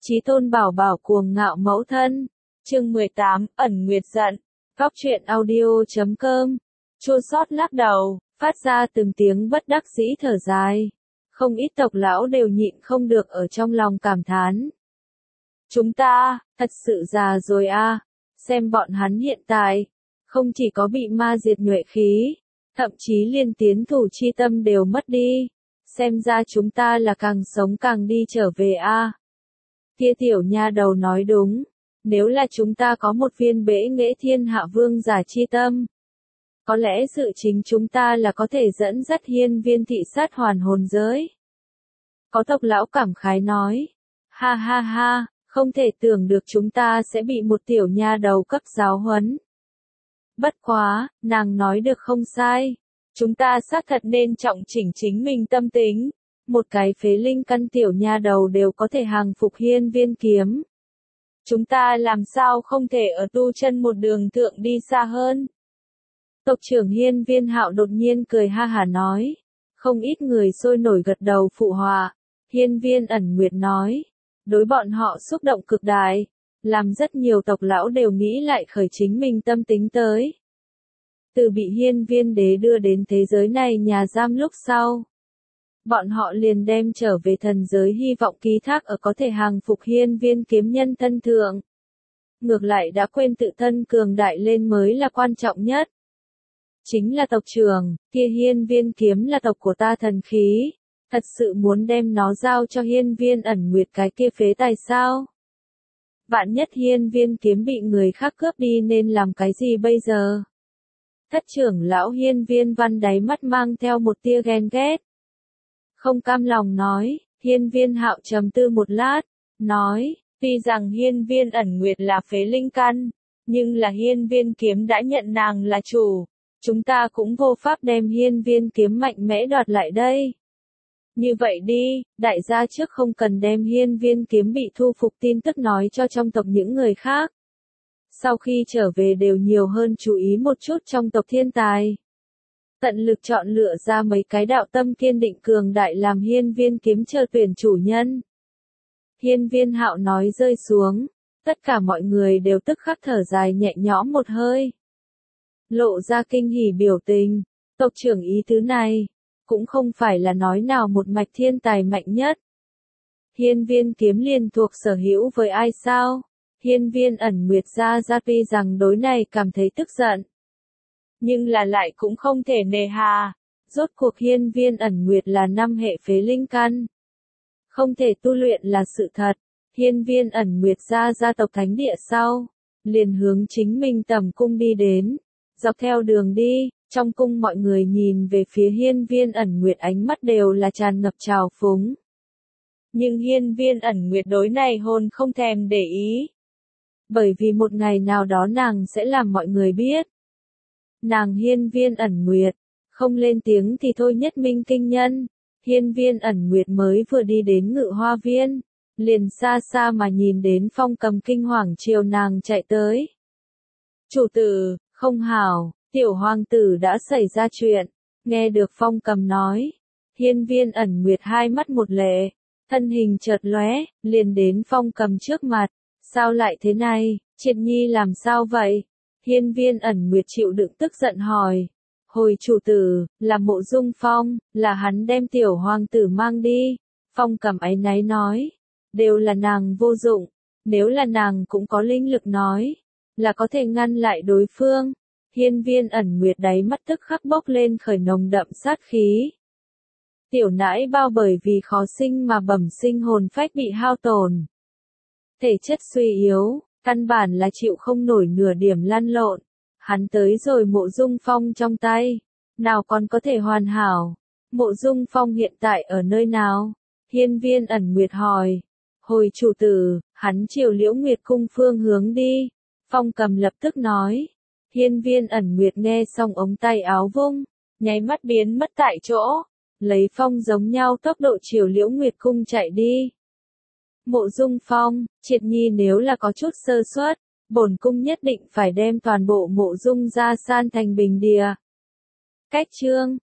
Chí tôn bảo bảo cuồng ngạo mẫu thân. Chương 18, ẩn nguyệt giận. Góc truyện audio.com. Chua xót lắc đầu, phát ra từng tiếng bất đắc dĩ thở dài. Không ít tộc lão đều nhịn không được ở trong lòng cảm thán. Chúng ta, thật sự già rồi a. Xem bọn hắn hiện tại, không chỉ có bị ma diệt nhuệ khí, thậm chí liên tiến thủ chi tâm đều mất đi. Xem ra chúng ta là càng sống càng đi trở về a. Kia tiểu nha đầu nói đúng, nếu là chúng ta có một viên bể nghệ thiên hạ vương giả chi tâm, có lẽ sự chính chúng ta là có thể dẫn dắt hiên viên thị sát hoàn hồn giới. Có tộc lão cảm khái nói, ha ha ha, không thể tưởng được chúng ta sẽ bị một tiểu nha đầu cấp giáo huấn. Bất quá, nàng nói được không sai, chúng ta xác thật nên trọng chỉnh chính mình tâm tính. Một cái phế linh căn tiểu nha đầu đều có thể hàng phục hiên viên kiếm. Chúng ta làm sao không thể ở tu chân một đường thượng đi xa hơn? Tộc trưởng hiên viên hạo đột nhiên cười ha hả nói. Không ít người sôi nổi gật đầu phụ họa. Hiên viên ẩn nguyệt nói. Đối bọn họ xúc động cực đại. Làm rất nhiều tộc lão đều nghĩ lại khởi chính mình tâm tính tới. Từ bị hiên viên đế đưa đến thế giới này nhà giam lúc sau. Bọn họ liền đem trở về thần giới hy vọng ký thác ở có thể hàng phục hiên viên kiếm nhân thân thượng. Ngược lại đã quên tự thân cường đại lên mới là quan trọng nhất. Chính là tộc trưởng, kia hiên viên kiếm là tộc của ta thần khí. Thật sự muốn đem nó giao cho hiên viên ẩn nguyệt cái kia phế tài sao? Vạn nhất hiên viên kiếm bị người khác cướp đi nên làm cái gì bây giờ? Thất trưởng lão hiên viên văn đáy mắt mang theo một tia ghen ghét. Không cam lòng nói, hiên viên hạo trầm tư một lát, nói, tuy rằng hiên viên ẩn nguyệt là phế linh căn, nhưng là hiên viên kiếm đã nhận nàng là chủ, chúng ta cũng vô pháp đem hiên viên kiếm mạnh mẽ đoạt lại đây. Như vậy đi, đại gia trước không cần đem hiên viên kiếm bị thu phục tin tức nói cho trong tộc những người khác. Sau khi trở về đều nhiều hơn chú ý một chút trong tộc thiên tài. Tận lực chọn lựa ra mấy cái đạo tâm kiên định cường đại làm hiên viên kiếm chờ tuyển chủ nhân. Hiên viên hạo nói rơi xuống, tất cả mọi người đều tức khắc thở dài nhẹ nhõm một hơi. Lộ ra kinh hỉ biểu tình, tộc trưởng ý tứ này, cũng không phải là nói nào một mạch thiên tài mạnh nhất. Hiên viên kiếm liền thuộc sở hữu với ai sao? Hiên viên ẩn nguyệt ra tuy rằng đối này cảm thấy tức giận. Nhưng là lại cũng không thể nề hà, rốt cuộc hiên viên ẩn nguyệt là 5 hệ phế linh căn. Không thể tu luyện là sự thật, hiên viên ẩn nguyệt ra gia tộc thánh địa sau, liền hướng chính mình tầm cung đi đến, dọc theo đường đi, trong cung mọi người nhìn về phía hiên viên ẩn nguyệt ánh mắt đều là tràn ngập trào phúng. Nhưng hiên viên ẩn nguyệt đối này hồn không thèm để ý. Bởi vì một ngày nào đó nàng sẽ làm mọi người biết. Nàng hiên viên ẩn nguyệt, không lên tiếng thì thôi nhất minh kinh nhân, hiên viên ẩn nguyệt mới vừa đi đến ngự hoa viên, liền xa xa mà nhìn đến Phong Cầm kinh hoàng chiều nàng chạy tới. Chủ tử, không hảo, tiểu hoàng tử đã xảy ra chuyện, nghe được Phong Cầm nói, hiên viên ẩn nguyệt hai mắt một lệ, thân hình chợt lóe, liền đến Phong Cầm trước mặt, sao lại thế này, Triệt Nhi làm sao vậy? Hiên viên ẩn nguyệt chịu đựng tức giận hỏi. Hồi chủ tử, là Mộ Dung Phong, là hắn đem tiểu hoàng tử mang đi. Phong Cầm áy náy nói. Đều là nàng vô dụng. Nếu là nàng cũng có linh lực nói. Là có thể ngăn lại đối phương. Hiên viên ẩn nguyệt đáy mắt tức khắc bốc lên khởi nồng đậm sát khí. Tiểu nãi bao bởi vì khó sinh mà bẩm sinh hồn phách bị hao tổn. Thể chất suy yếu. Căn bản là chịu không nổi nửa điểm lăn lộn. Hắn tới rồi Mộ Dung Phong trong tay. Nào còn có thể hoàn hảo. Mộ Dung Phong hiện tại ở nơi nào? Hiên viên ẩn nguyệt hỏi. Hồi chủ tử, hắn chiều Liễu Nguyệt cung phương hướng đi. Phong Cầm lập tức nói. Hiên viên ẩn nguyệt nghe xong ống tay áo vung. Nháy mắt biến mất tại chỗ. Lấy phong giống nhau tốc độ chiều Liễu Nguyệt cung chạy đi. Mộ Dung Phong, Triệt Nhi nếu là có chút sơ suất, bổn cung nhất định phải đem toàn bộ Mộ Dung gia san thành bình địa. Cách chương